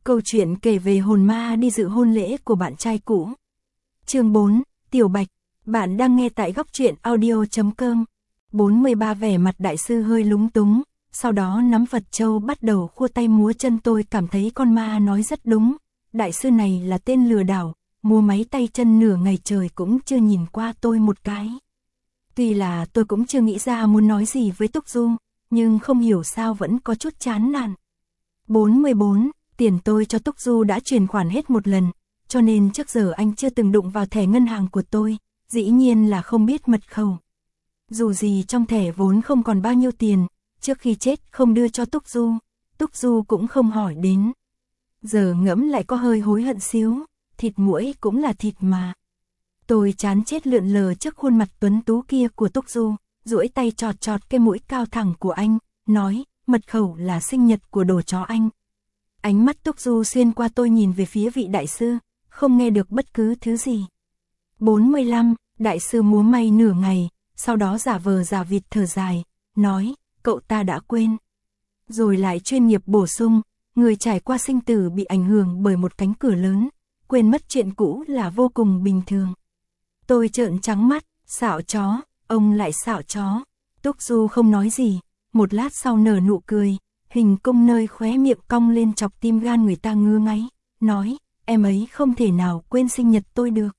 Câu chuyện kể về hồn ma đi dự hôn lễ của bạn trai cũ. Chương 4, Tiểu Bạch. Bạn đang nghe tại góc truyện audio.com. 43 Vẻ mặt đại sư hơi lúng túng, sau đó nắm Phật châu bắt đầu khua tay múa chân. Tôi cảm thấy con ma nói rất đúng. Đại sư này là tên lừa đảo, múa máy tay chân nửa ngày trời cũng chưa nhìn qua tôi một cái. Tuy là tôi cũng chưa nghĩ ra muốn nói gì với Túc Du, nhưng không hiểu sao vẫn có chút chán nản. 44. Tiền tôi cho Túc Du đã chuyển khoản hết một lần, cho nên trước giờ anh chưa từng đụng vào thẻ ngân hàng của tôi, dĩ nhiên là không biết mật khẩu. Dù gì trong thẻ vốn không còn bao nhiêu tiền, trước khi chết không đưa cho Túc Du cũng không hỏi đến. Giờ ngẫm lại có hơi hối hận xíu, thịt muỗi cũng là thịt mà. Tôi chán chết lượn lờ trước khuôn mặt tuấn tú kia của Túc Du, duỗi tay chọt chọt cái mũi cao thẳng của anh, nói, mật khẩu là sinh nhật của đồ chó anh. Ánh mắt Túc Du xuyên qua tôi nhìn về phía vị đại sư, không nghe được bất cứ thứ gì. 45. Đại sư múa may nửa ngày, sau đó giả vờ giả vịt thở dài, nói, cậu ta đã quên. Rồi lại chuyên nghiệp bổ sung, người trải qua sinh tử bị ảnh hưởng bởi một cánh cửa lớn, quên mất chuyện cũ là vô cùng bình thường. Tôi trợn trắng mắt, xạo chó, ông lại xạo chó. Túc Du không nói gì, một lát sau nở nụ cười, hình cung nơi khóe miệng cong lên chọc tim gan người ta ngứa ngáy, nói, em ấy không thể nào quên sinh nhật tôi được.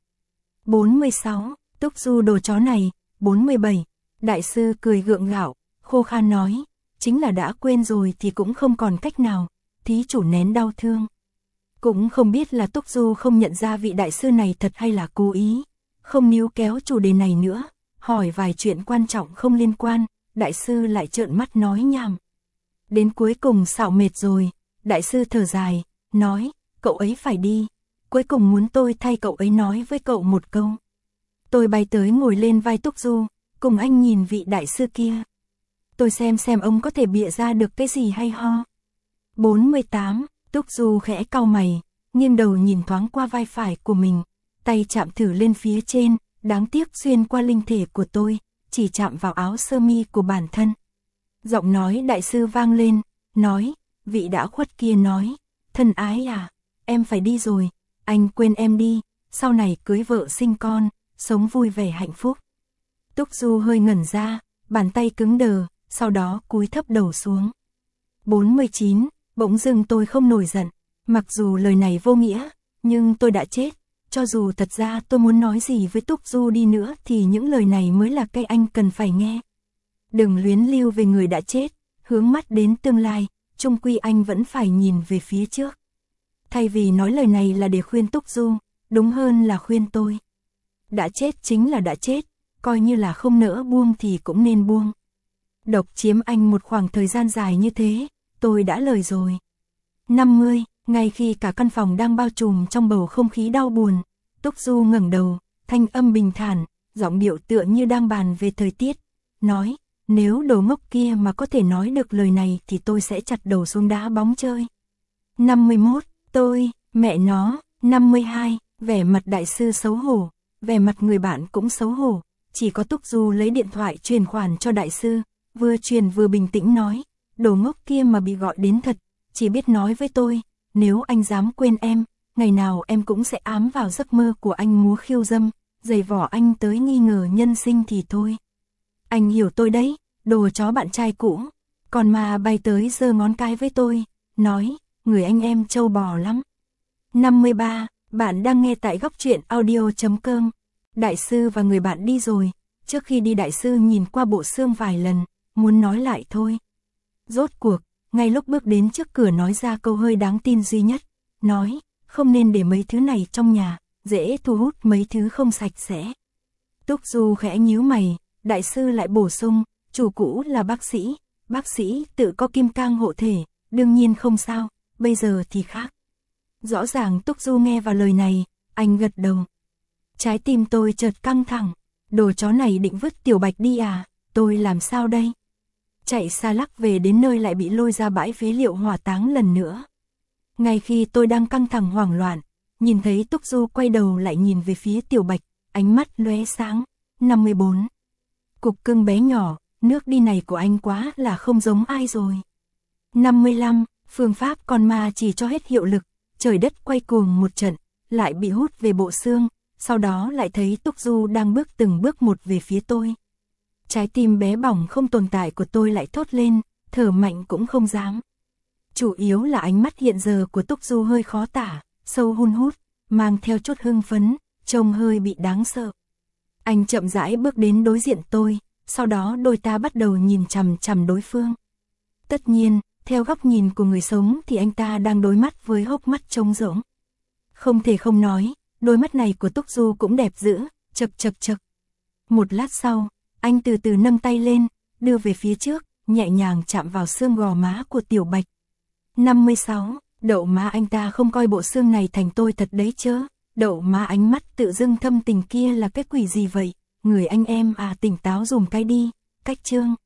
46. Túc Du đồ chó này. 47. Đại sư cười gượng gạo, khô khan nói, chính là đã quên rồi thì cũng không còn cách nào, thí chủ nén đau thương. Cũng không biết là Túc Du không nhận ra vị đại sư này thật hay là cố ý, không níu kéo chủ đề này nữa, hỏi vài chuyện quan trọng không liên quan, đại sư lại trợn mắt nói nhảm. Đến cuối cùng xạo mệt rồi, đại sư thở dài, nói, cậu ấy phải đi, cuối cùng muốn tôi thay cậu ấy nói với cậu một câu. Tôi bay tới ngồi lên vai Túc Du, cùng anh nhìn vị đại sư kia. Tôi xem ông có thể bịa ra được cái gì hay ho. 48. Túc Du khẽ cau mày, nghiêng đầu nhìn thoáng qua vai phải của mình, tay chạm thử lên phía trên, đáng tiếc xuyên qua linh thể của tôi, chỉ chạm vào áo sơ mi của bản thân. Giọng nói đại sư vang lên, nói, vị đã khuất kia nói, thân ái à, em phải đi rồi, anh quên em đi, sau này cưới vợ sinh con, sống vui vẻ hạnh phúc. Túc Du hơi ngẩn ra, bàn tay cứng đờ, sau đó cúi thấp đầu xuống. 49. Bỗng dưng tôi không nổi giận, mặc dù lời này vô nghĩa, nhưng tôi đã chết, cho dù thật ra tôi muốn nói gì với Túc Du đi nữa thì những lời này mới là cái anh cần phải nghe. Đừng luyến lưu về người đã chết, hướng mắt đến tương lai, chung quy anh vẫn phải nhìn về phía trước. Thay vì nói lời này là để khuyên Túc Du, đúng hơn là khuyên tôi. Đã chết chính là đã chết, coi như là không nỡ buông thì cũng nên buông. Độc chiếm anh một khoảng thời gian dài như thế, tôi đã lời rồi. 50. Ngay khi cả căn phòng đang bao trùm trong bầu không khí đau buồn, Túc Du ngẩng đầu, thanh âm bình thản, giọng điệu tựa như đang bàn về thời tiết, nói, nếu đồ ngốc kia mà có thể nói được lời này thì tôi sẽ chặt đầu xuống đá bóng chơi. 51. Mẹ nó. 52. Vẻ mặt đại sư xấu hổ, vẻ mặt người bạn cũng xấu hổ, chỉ có Túc Du lấy điện thoại truyền khoản cho đại sư, vừa truyền vừa bình tĩnh nói, đồ ngốc kia mà bị gọi đến thật, chỉ biết nói với tôi, nếu anh dám quên em, ngày nào em cũng sẽ ám vào giấc mơ của anh múa khiêu dâm, giày vỏ anh tới nghi ngờ nhân sinh thì thôi. Anh hiểu tôi đấy, đồ chó bạn trai cũ. Còn mà bay tới giơ ngón cái với tôi, nói, người anh em trâu bò lắm. 53. Bạn đang nghe tại góc truyện audio.com. Đại sư và người bạn đi rồi, trước khi đi đại sư nhìn qua bộ xương vài lần, muốn nói lại thôi. Rốt cuộc, ngay lúc bước đến trước cửa nói ra câu hơi đáng tin duy nhất, nói, không nên để mấy thứ này trong nhà, dễ thu hút mấy thứ không sạch sẽ. Túc Du khẽ nhíu mày, đại sư lại bổ sung, chủ cũ là bác sĩ tự có kim cang hộ thể, đương nhiên không sao, bây giờ thì khác. Rõ ràng Túc Du nghe vào lời này, anh gật đầu. Trái tim tôi chợt căng thẳng, đồ chó này định vứt Tiểu Bạch đi à, tôi làm sao đây? Chạy xa lắc về đến nơi lại bị lôi ra bãi phế liệu hỏa táng lần nữa. Ngay khi tôi đang căng thẳng hoảng loạn, nhìn thấy Túc Du quay đầu lại nhìn về phía Tiểu Bạch, ánh mắt lóe sáng. 54. Cục cưng bé nhỏ, nước đi này của anh quá là không giống ai rồi. 55. Phương pháp con ma chỉ cho hết hiệu lực, trời đất quay cuồng một trận, lại bị hút về bộ xương, sau đó lại thấy Túc Du đang bước từng bước một về phía tôi. Trái tim bé bỏng không tồn tại của tôi lại thốt lên, thở mạnh cũng không dám. Chủ yếu là ánh mắt hiện giờ của Túc Du hơi khó tả, sâu hun hút, mang theo chút hưng phấn, trông hơi bị đáng sợ. Anh chậm rãi bước đến đối diện tôi, sau đó đôi ta bắt đầu nhìn chằm chằm đối phương. Tất nhiên, theo góc nhìn của người sống thì anh ta đang đối mắt với hốc mắt trống rỗng. Không thể không nói, đôi mắt này của Túc Du cũng đẹp dữ, chật chật chật. Một lát sau, anh từ từ nâng tay lên, đưa về phía trước, nhẹ nhàng chạm vào xương gò má của Tiểu Bạch. 56, đậu má anh ta không coi bộ xương này thành tôi thật đấy chớ. Đậu má ánh mắt tự dưng thâm tình kia là cái quỷ gì vậy? Người anh em à, tỉnh táo dùm cái đi. Cách chương